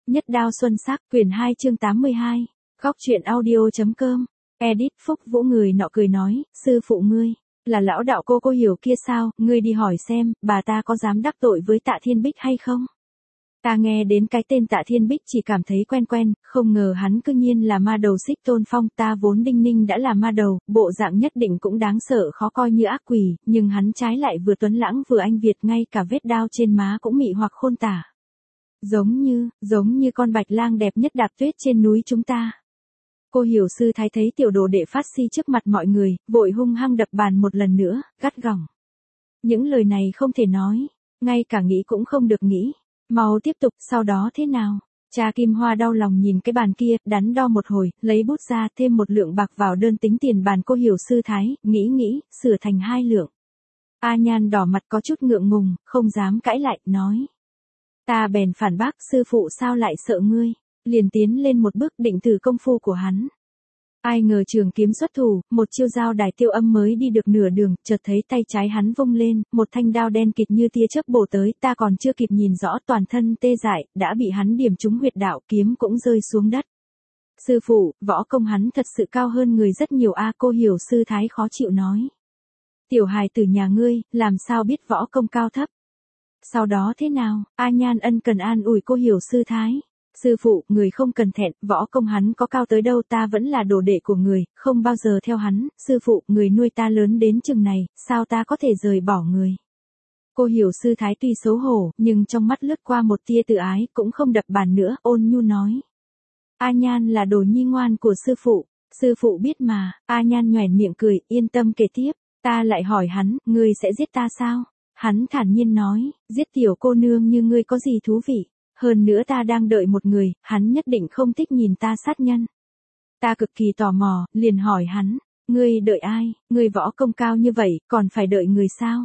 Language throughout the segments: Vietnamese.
Nhất đao xuân sắc, quyển 2 chương 82. Góc truyện audio.com. Edit Phúc Vũ người nọ cười nói, sư phụ ngươi, là lão đạo cô hiểu kia sao, ngươi đi hỏi xem, bà ta có dám đắc tội với Tạ Thiên Bích hay không? Ta nghe đến cái tên Tạ Thiên Bích chỉ cảm thấy quen quen, không ngờ hắn cư nhiên là ma đầu Xích Tôn Phong, ta vốn đinh ninh đã là ma đầu, bộ dạng nhất định cũng đáng sợ khó coi như ác quỷ, nhưng hắn trái lại vừa tuấn lãng vừa anh Việt, ngay cả vết đao trên má cũng mị hoặc khôn tả. Giống như con bạch lang đẹp nhất đạp tuyết trên núi chúng ta. Cô hiểu sư thái thấy tiểu đồ đệ phát si trước mặt mọi người, vội hung hăng đập bàn một lần nữa, gắt gỏng. Những lời này không thể nói, ngay cả nghĩ cũng không được nghĩ. Mau tiếp tục, sau đó thế nào? Cha Kim Hoa đau lòng nhìn cái bàn kia, đắn đo một hồi, lấy bút ra thêm 1 lượng bạc vào đơn tính tiền bàn cô hiểu sư thái, nghĩ, sửa thành 2 lượng. A Nhan đỏ mặt có chút ngượng ngùng, không dám cãi lại, nói. Ta bèn phản bác, sư phụ sao lại sợ ngươi, liền tiến lên một bước định thử công phu của hắn. Ai ngờ trường kiếm xuất thủ, một chiêu dao đài tiêu âm mới đi được nửa đường, chợt thấy tay trái hắn vung lên, một thanh đao đen kịt như tia chớp bổ tới, ta còn chưa kịp nhìn rõ toàn thân tê dại, đã bị hắn điểm trúng huyệt đạo, kiếm cũng rơi xuống đất. Sư phụ, võ công hắn thật sự cao hơn người rất nhiều a, cô hiểu sư thái khó chịu nói. Tiểu hài tử nhà ngươi, làm sao biết võ công cao thấp? Sau đó thế nào? A Nhan ân cần an ủi cô hiểu sư thái. Sư phụ, người không cần thẹn, võ công hắn có cao tới đâu, ta vẫn là đồ đệ của người, không bao giờ theo hắn. Sư phụ, người nuôi ta lớn đến chừng này, sao ta có thể rời bỏ người? Cô hiểu sư thái tuy xấu hổ, nhưng trong mắt lướt qua một tia tự ái, cũng không đập bàn nữa, ôn nhu nói. A Nhan là đồ nhi ngoan của sư phụ biết mà. A Nhan nhoẻn miệng cười, yên tâm kể tiếp. Ta lại hỏi hắn, ngươi sẽ giết ta sao? Hắn thản nhiên nói, giết tiểu cô nương như ngươi có gì thú vị? Hơn nữa ta đang đợi một người, hắn nhất định không thích nhìn ta sát nhân. Ta cực kỳ tò mò, liền hỏi hắn, ngươi đợi ai, ngươi võ công cao như vậy, còn phải đợi người sao?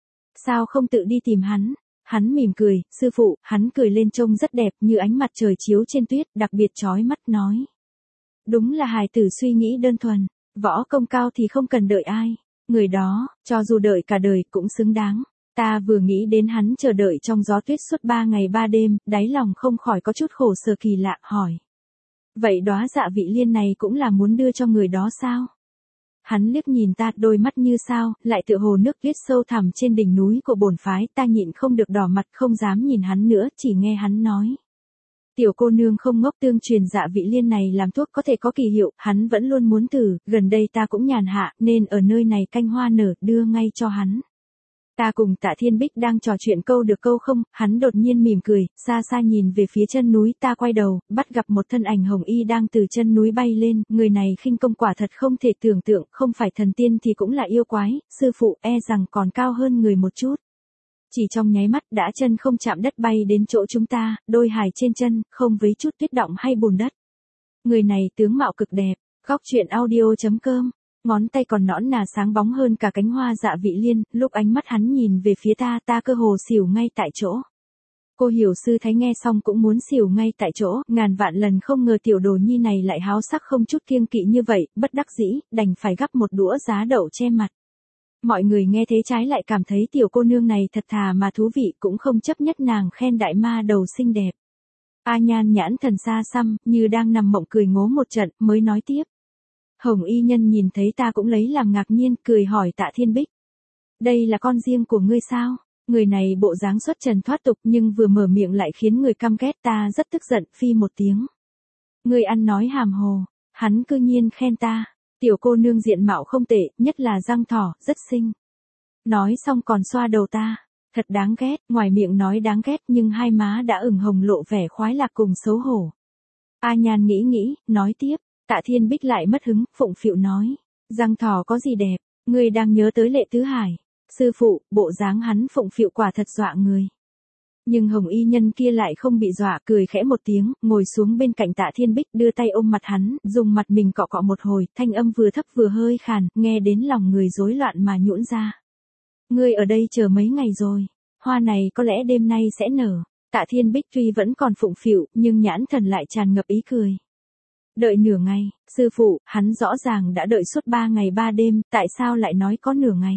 Sao không tự đi tìm hắn? Hắn mỉm cười, sư phụ, hắn cười lên trông rất đẹp như ánh mặt trời chiếu trên tuyết, đặc biệt chói mắt nói. Đúng là hài tử suy nghĩ đơn thuần, võ công cao thì không cần đợi ai, người đó, cho dù đợi cả đời cũng xứng đáng. Ta vừa nghĩ đến hắn chờ đợi trong gió tuyết suốt 3 ngày 3 đêm, đáy lòng không khỏi có chút khổ sở kỳ lạ, hỏi. Vậy đóa dạ vị liên này cũng là muốn đưa cho người đó sao? Hắn liếc nhìn ta, đôi mắt như sao, lại tựa hồ nước tuyết sâu thẳm trên đỉnh núi của bổn phái, ta nhịn không được đỏ mặt, không dám nhìn hắn nữa, chỉ nghe hắn nói. Tiểu cô nương không ngốc, tương truyền dạ vị liên này làm thuốc có thể có kỳ hiệu, hắn vẫn luôn muốn thử, gần đây ta cũng nhàn hạ, nên ở nơi này canh hoa nở, đưa ngay cho hắn. Ta cùng Tạ Thiên Bích đang trò chuyện câu được câu không, hắn đột nhiên mỉm cười, xa xa nhìn về phía chân núi, ta quay đầu, bắt gặp một thân ảnh hồng y đang từ chân núi bay lên, người này khinh công quả thật không thể tưởng tượng, không phải thần tiên thì cũng là yêu quái, sư phụ e rằng còn cao hơn người một chút. Chỉ trong nháy mắt đã chân không chạm đất bay đến chỗ chúng ta, đôi hài trên chân, không với chút tuyết động hay bùn đất. Người này tướng mạo cực đẹp, góc truyện audio.com. Ngón tay còn nõn nà sáng bóng hơn cả cánh hoa dạ vị liên, lúc ánh mắt hắn nhìn về phía ta cơ hồ xỉu ngay tại chỗ. Cô hiểu sư thái nghe xong cũng muốn xỉu ngay tại chỗ, ngàn vạn lần không ngờ tiểu đồ nhi này lại háo sắc không chút kiêng kỵ như vậy, bất đắc dĩ, đành phải gắp một đũa giá đậu che mặt. Mọi người nghe thế trái lại cảm thấy tiểu cô nương này thật thà mà thú vị, cũng không chấp nhất nàng khen đại ma đầu xinh đẹp. A Nhan nhãn thần xa xăm, như đang nằm mộng cười ngố một trận, mới nói tiếp. Hồng y nhân nhìn thấy ta cũng lấy làm ngạc nhiên, cười hỏi Tạ Thiên Bích. Đây là con riêng của ngươi sao? Người này bộ dáng xuất trần thoát tục nhưng vừa mở miệng lại khiến người căm ghét, ta rất tức giận, phi một tiếng. Ngươi ăn nói hàm hồ, hắn cư nhiên khen ta. Tiểu cô nương diện mạo không tệ, nhất là răng thỏ, rất xinh. Nói xong còn xoa đầu ta. Thật đáng ghét, ngoài miệng nói đáng ghét nhưng hai má đã ửng hồng lộ vẻ khoái lạc cùng xấu hổ. A Nhan nghĩ, nói tiếp. Tạ Thiên Bích lại mất hứng, phụng phịu nói. Răng thỏ có gì đẹp, ngươi đang nhớ tới Lệ Tứ Hải. Sư phụ, bộ dáng hắn phụng phịu quả thật dọa người. Nhưng hồng y nhân kia lại không bị dọa, cười khẽ một tiếng, ngồi xuống bên cạnh Tạ Thiên Bích, đưa tay ôm mặt hắn, dùng mặt mình cọ cọ một hồi, thanh âm vừa thấp vừa hơi khàn, nghe đến lòng người rối loạn mà nhũn ra. Ngươi ở đây chờ mấy ngày rồi, hoa này có lẽ đêm nay sẽ nở. Tạ Thiên Bích tuy vẫn còn phụng phịu, nhưng nhãn thần lại tràn ngập ý cười. Đợi nửa ngày, sư phụ, hắn rõ ràng đã đợi suốt 3 ngày 3 đêm, tại sao lại nói có nửa ngày?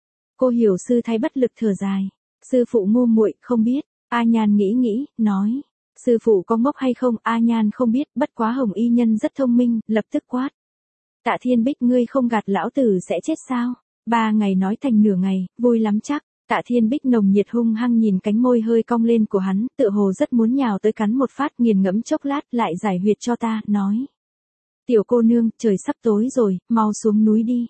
Cô hiểu sư thái bất lực thở dài. Sư phụ ngu muội không biết. A Nhan nghĩ, nói. Sư phụ có ngốc hay không, A Nhan không biết, bất quá Hồng Y Nhân rất thông minh, lập tức quát. Tạ Thiên Bích, ngươi không gạt lão tử sẽ chết sao? 3 ngày nói thành nửa ngày, vui lắm chắc. Tạ Thiên Bích nồng nhiệt hung hăng nhìn cánh môi hơi cong lên của hắn, tựa hồ rất muốn nhào tới cắn một phát, nghiền ngẫm chốc lát lại giải huyệt cho ta, nói. Tiểu cô nương, trời sắp tối rồi, mau xuống núi đi.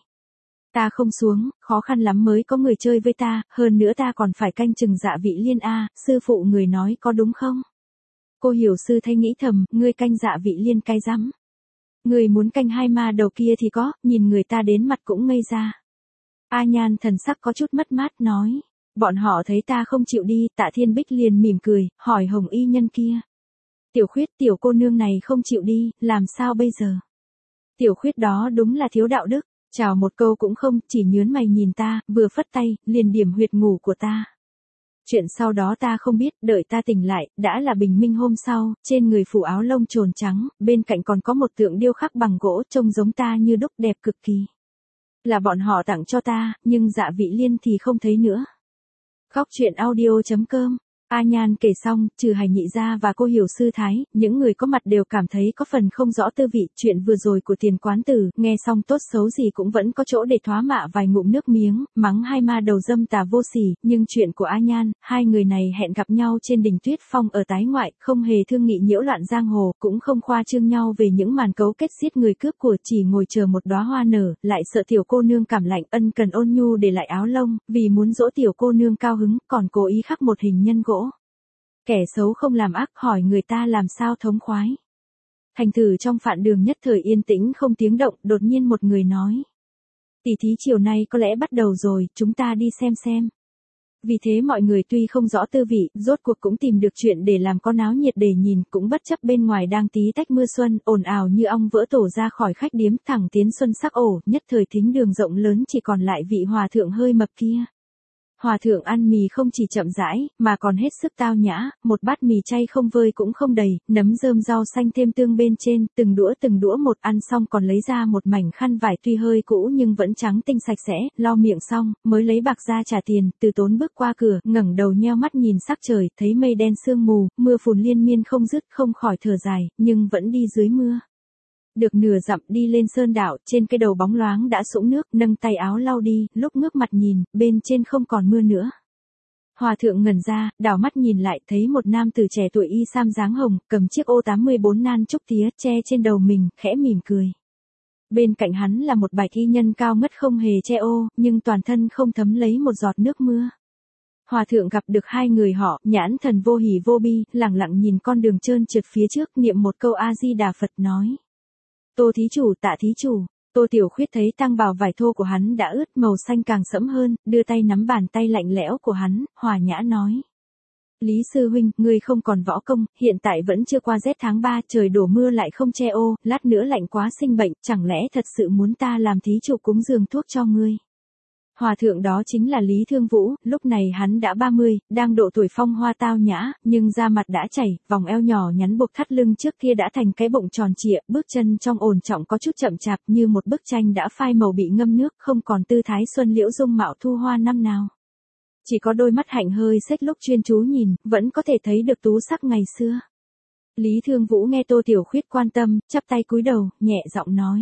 Ta không xuống, khó khăn lắm mới có người chơi với ta, hơn nữa ta còn phải canh chừng Dạ Vị Liên a, sư phụ người nói có đúng không? Cô hiểu sư thay nghĩ thầm, ngươi canh Dạ Vị Liên cái rắm. Người muốn canh hai ma đầu kia thì có, nhìn người ta đến mặt cũng ngây ra. A Nhan thần sắc có chút mất mát nói. Bọn họ thấy ta không chịu đi, Tạ Thiên Bích liền mỉm cười, hỏi Hồng Y Nhân kia. Tiểu Khuyết, tiểu cô nương này không chịu đi, làm sao bây giờ? Tiểu Khuyết đó đúng là thiếu đạo đức, chào một câu cũng không, chỉ nhớn mày nhìn ta, vừa phất tay, liền điểm huyệt ngủ của ta. Chuyện sau đó ta không biết, đợi ta tỉnh lại, đã là bình minh hôm sau, trên người phủ áo lông trồn trắng, bên cạnh còn có một tượng điêu khắc bằng gỗ trông giống ta như đúc, đẹp cực kỳ. Là bọn họ tặng cho ta, nhưng Dạ Vị Liên thì không thấy nữa. Khóc chuyện audio.com. A Nhan kể xong, trừ Hải Nhị gia và cô hiểu sư Thái, những người có mặt đều cảm thấy có phần không rõ tư vị. Chuyện vừa rồi của Tiền quán tử, nghe xong tốt xấu gì cũng vẫn có chỗ để thoá mạ vài ngụm nước miếng, mắng hai ma đầu dâm tà vô sỉ. Nhưng chuyện của A Nhan, hai người này hẹn gặp nhau trên đỉnh Tuyết Phong ở Tái Ngoại, không hề thương nghị nhiễu loạn giang hồ, cũng không khoa trương nhau về những màn cấu kết giết người cướp của, chỉ ngồi chờ một đóa hoa nở, lại sợ tiểu cô nương cảm lạnh, ân cần ôn nhu để lại áo lông, vì muốn dỗ tiểu cô nương cao hứng, còn cố ý khắc một hình nhân gỗ. Kẻ xấu không làm ác, hỏi người ta làm sao thống khoái. Thành thử trong phạn đường nhất thời yên tĩnh không tiếng động, đột nhiên một người nói. Tỷ thí chiều nay có lẽ bắt đầu rồi, chúng ta đi xem. Vì thế mọi người tuy không rõ tư vị, rốt cuộc cũng tìm được chuyện để làm có náo nhiệt để nhìn, cũng bất chấp bên ngoài đang tí tách mưa xuân, ồn ào như ong vỡ tổ ra khỏi khách điếm, thẳng tiến xuân sắc ổ, nhất thời thính đường rộng lớn chỉ còn lại vị hòa thượng hơi mập kia. Hòa thượng ăn mì không chỉ chậm rãi, mà còn hết sức tao nhã, một bát mì chay không vơi cũng không đầy, nấm rơm rau xanh thêm tương bên trên, từng đũa một, ăn xong còn lấy ra một mảnh khăn vải tuy hơi cũ nhưng vẫn trắng tinh sạch sẽ, lau miệng xong, mới lấy bạc ra trả tiền, Từ Tốn bước qua cửa, ngẩng đầu nheo mắt nhìn sắc trời, thấy mây đen sương mù, mưa phùn liên miên không dứt, không khỏi thở dài, nhưng vẫn đi dưới mưa. Được nửa dặm đi lên sơn đạo, trên cây đầu bóng loáng đã sũng nước, nâng tay áo lau đi, lúc ngước mặt nhìn, bên trên không còn mưa nữa. Hòa thượng ngẩn ra, đảo mắt nhìn lại, thấy một nam tử trẻ tuổi y sam dáng hồng, cầm chiếc ô 84 nan trúc tía, che trên đầu mình, khẽ mỉm cười. Bên cạnh hắn là một bạch y nhân cao ngất không hề che ô, nhưng toàn thân không thấm lấy một giọt nước mưa. Hòa thượng gặp được hai người họ, nhãn thần vô hỉ vô bi, lẳng lặng nhìn con đường trơn trượt phía trước, niệm một câu A Di Đà Phật nói. Tô thí chủ, Tạ thí chủ. Tô Tiểu Khuyết thấy tang bào vải thô của hắn đã ướt, màu xanh càng sẫm hơn, đưa tay nắm bàn tay lạnh lẽo của hắn, hòa nhã nói. Lý sư huynh, ngươi không còn võ công, hiện tại vẫn chưa qua rét tháng 3, trời đổ mưa lại không che ô, lát nữa lạnh quá sinh bệnh, chẳng lẽ thật sự muốn ta làm thí chủ cúng dường thuốc cho ngươi? Hòa thượng đó chính là Lý Thương Vũ, lúc này hắn đã 30, đang độ tuổi phong hoa tao nhã, nhưng da mặt đã chảy, vòng eo nhỏ nhắn buộc thắt lưng trước kia đã thành cái bụng tròn trịa, bước chân trong ổn trọng có chút chậm chạp như một bức tranh đã phai màu bị ngâm nước, không còn tư thái xuân liễu dung mạo thu hoa năm nào. Chỉ có đôi mắt hạnh hơi xếch lúc chuyên chú nhìn, vẫn có thể thấy được tú sắc ngày xưa. Lý Thương Vũ nghe Tô Tiểu Khuyết quan tâm, chắp tay cúi đầu, nhẹ giọng nói.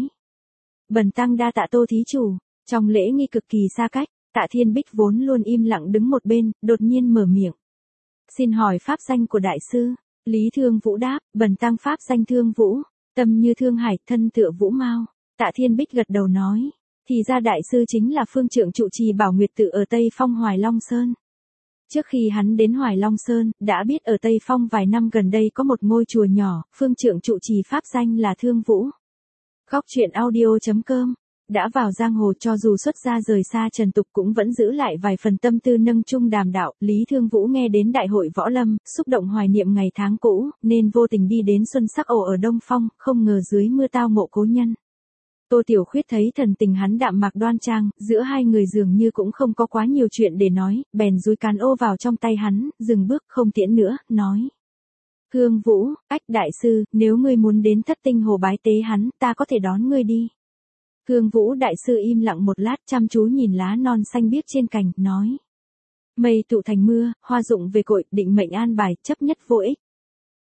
Bần tăng đa tạ Tô thí chủ. Trong lễ nghi cực kỳ xa cách, Tạ Thiên Bích vốn luôn im lặng đứng một bên, đột nhiên mở miệng. Xin hỏi pháp danh của đại sư. Lý Thương Vũ đáp, bần tăng pháp danh Thương Vũ, tâm như thương hải, thân tựa vũ mao. Tạ Thiên Bích gật đầu nói, thì ra đại sư chính là phương trượng trụ trì Bảo Nguyệt Tự ở Tây Phong Hoài Long Sơn. Trước khi hắn đến Hoài Long Sơn, đã biết ở Tây Phong vài năm gần đây có một ngôi chùa nhỏ, phương trượng trụ trì pháp danh là Thương Vũ. Khóc chuyện audio.com. Đã vào giang hồ, cho dù xuất gia rời xa trần tục cũng vẫn giữ lại vài phần tâm tư nâng chung đàm đạo. Lý Thương Vũ nghe đến đại hội võ lâm, xúc động hoài niệm ngày tháng cũ, nên vô tình đi đến xuân sắc ổ ở Đông Phong, không ngờ dưới mưa tao ngộ cố nhân. Tô Tiểu Khuyết thấy thần tình hắn đạm mạc đoan trang, giữa hai người dường như cũng không có quá nhiều chuyện để nói, bèn dúi cán ô vào trong tay hắn, dừng bước không tiễn nữa, nói. Thương Vũ, ách đại sư, nếu ngươi muốn đến Thất Tinh Hồ bái tế hắn, ta có thể đón ngươi đi. Thương Vũ đại sư im lặng một lát, chăm chú nhìn lá non xanh biếc trên cành, nói. Mây tụ thành mưa, hoa rụng về cội, định mệnh an bài, chấp nhất vô ích.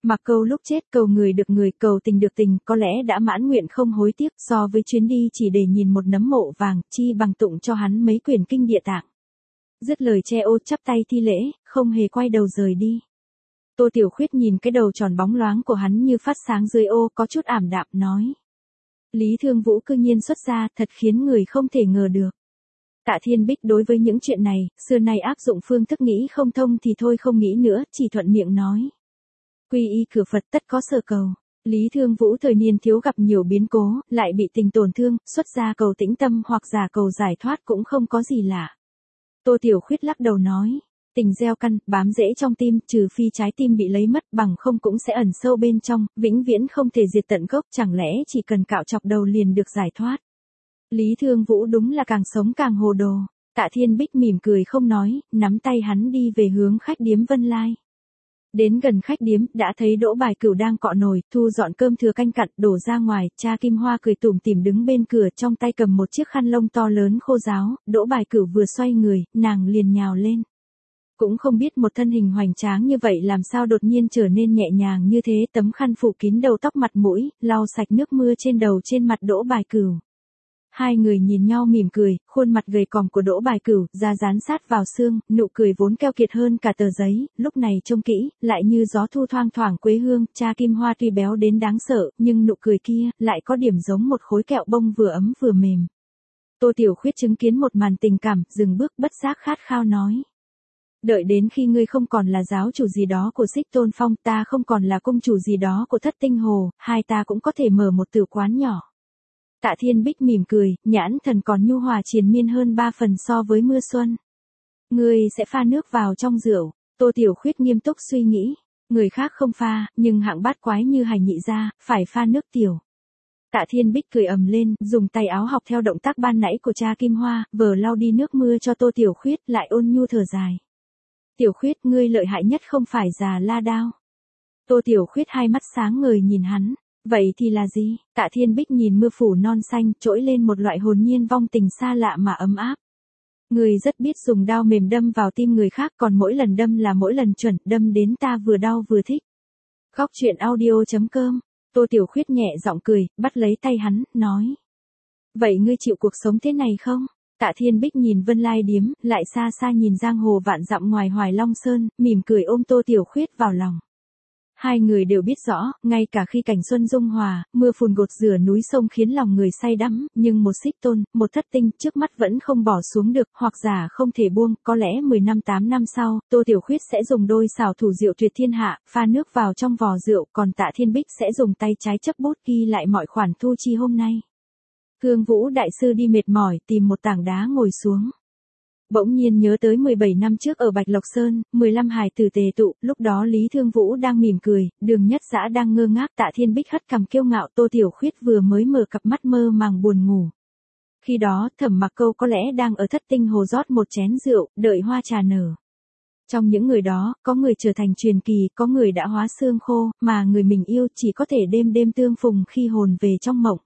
Mặc Câu lúc chết cầu người được người, cầu tình được tình, có lẽ đã mãn nguyện không hối tiếc, so với chuyến đi chỉ để nhìn một nấm mộ vàng, chi bằng tụng cho hắn mấy quyển kinh địa tạng. Dứt lời che ô chắp tay thi lễ, không hề quay đầu rời đi. Tô Tiểu Khuyết nhìn cái đầu tròn bóng loáng của hắn như phát sáng dưới ô, có chút ảm đạm, nói. Lý Thương Vũ cư nhiên xuất gia, thật khiến người không thể ngờ được. Tạ Thiên Bích đối với những chuyện này, xưa nay áp dụng phương thức nghĩ không thông thì thôi không nghĩ nữa, chỉ thuận miệng nói. Quy y cửa Phật tất có sở cầu. Lý Thương Vũ thời niên thiếu gặp nhiều biến cố, lại bị tình tổn thương, xuất gia cầu tĩnh tâm hoặc giả cầu giải thoát cũng không có gì lạ. Tô Tiểu Khuyết lắc đầu nói. Tình gieo căn, bám rễ trong tim, trừ phi trái tim bị lấy mất, bằng không cũng sẽ ẩn sâu bên trong, vĩnh viễn không thể diệt tận gốc, chẳng lẽ chỉ cần cạo chọc đầu liền được giải thoát. Lý Thương Vũ đúng là càng sống càng hồ đồ. Tạ Thiên Bích mỉm cười không nói, nắm tay hắn đi về hướng khách điếm Vân Lai. Đến gần khách điếm, đã thấy Đỗ Bài Cửu đang cọ nồi, thu dọn cơm thừa canh cặn, đổ ra ngoài, cha Kim Hoa cười tủm tỉm đứng bên cửa, trong tay cầm một chiếc khăn lông to lớn khô ráo, Đỗ Bài Cửu vừa xoay người, nàng liền nhào lên. Cũng không biết một thân hình hoành tráng như vậy làm sao đột nhiên trở nên nhẹ nhàng như thế, tấm khăn phủ kín đầu tóc mặt mũi, lau sạch nước mưa trên đầu trên mặt Đỗ Bài Cửu. Hai người nhìn nhau mỉm cười, khuôn mặt gầy còm của Đỗ Bài Cửu da dán sát vào xương, nụ cười vốn keo kiệt hơn cả tờ giấy, lúc này trông kỹ, lại như gió thu thoang thoảng quê hương, cha Kim Hoa tuy béo đến đáng sợ, nhưng nụ cười kia, lại có điểm giống một khối kẹo bông vừa ấm vừa mềm. Tô Tiểu Khuyết chứng kiến một màn tình cảm, dừng bước bất giác khát khao nói. Đợi đến khi ngươi không còn là giáo chủ gì đó của Xích Tôn Phong, ta không còn là công chủ gì đó của Thất Tinh Hồ, hai ta cũng có thể mở một tử quán nhỏ. Tạ Thiên Bích mỉm cười, nhãn thần còn nhu hòa triền miên hơn 3 phần so với mưa xuân. Ngươi sẽ pha nước vào trong rượu. Tô Tiểu Khuyết nghiêm túc suy nghĩ. Người khác không pha, nhưng hạng bát quái như Hành Nhị gia, phải pha nước tiểu. Tạ Thiên Bích cười ầm lên, dùng tay áo học theo động tác ban nãy của cha Kim Hoa, vờ lau đi nước mưa cho Tô Tiểu Khuyết, lại ôn nhu thở dài. Tiểu Khuyết, ngươi lợi hại nhất không phải già la đao. Tô Tiểu Khuyết hai mắt sáng ngời nhìn hắn. Vậy thì là gì? Tạ Thiên Bích nhìn mưa phủ non xanh, trỗi lên một loại hồn nhiên vong tình xa lạ mà ấm áp. Người rất biết dùng đao mềm đâm vào tim người khác, còn mỗi lần đâm là mỗi lần chuẩn, đâm đến ta vừa đau vừa thích. Góc truyện audio.com. Tô Tiểu Khuyết nhẹ giọng cười, bắt lấy tay hắn, nói. Vậy ngươi chịu cuộc sống thế này không? Tạ Thiên Bích nhìn Vân Lai điếm, lại xa xa nhìn giang hồ vạn dặm ngoài Hoài Long Sơn, mỉm cười ôm Tô Tiểu Khuyết vào lòng. Hai người đều biết rõ, ngay cả khi cảnh xuân dung hòa, mưa phùn gột rửa núi sông khiến lòng người say đắm, nhưng một Xích Tôn, một Thất Tinh, trước mắt vẫn không bỏ xuống được, hoặc giả không thể buông, có lẽ 10 năm 8 năm sau, Tô Tiểu Khuyết sẽ dùng đôi xảo thủ rượu tuyệt thiên hạ, pha nước vào trong vò rượu, còn Tạ Thiên Bích sẽ dùng tay trái chấp bút ghi lại mọi khoản thu chi hôm nay. Hương Vũ đại sư đi mệt mỏi, tìm một tảng đá ngồi xuống. Bỗng nhiên nhớ tới 17 năm trước ở Bạch Lộc Sơn, 15 hài tử tề tụ, lúc đó Lý Thương Vũ đang mỉm cười, Đường Nhất Dã đang ngơ ngác, Tạ Thiên Bích hất cằm kiêu ngạo, Tô Tiểu Khuyết vừa mới mở cặp mắt mơ màng buồn ngủ. Khi đó, Thẩm Mặc Câu có lẽ đang ở Thất Tinh Hồ rót một chén rượu, đợi hoa trà nở. Trong những người đó, có người trở thành truyền kỳ, có người đã hóa xương khô, mà người mình yêu chỉ có thể đêm đêm tương phùng khi hồn về trong mộng.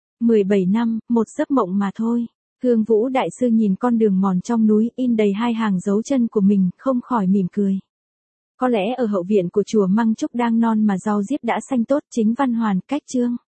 17 năm, một giấc mộng mà thôi. Hương Vũ đại sư nhìn con đường mòn trong núi in đầy hai hàng dấu chân của mình, không khỏi mỉm cười. Có lẽ ở hậu viện của chùa Măng Trúc đang non mà rau diếp đã xanh tốt, chính Văn Hoàn, Cách Trương.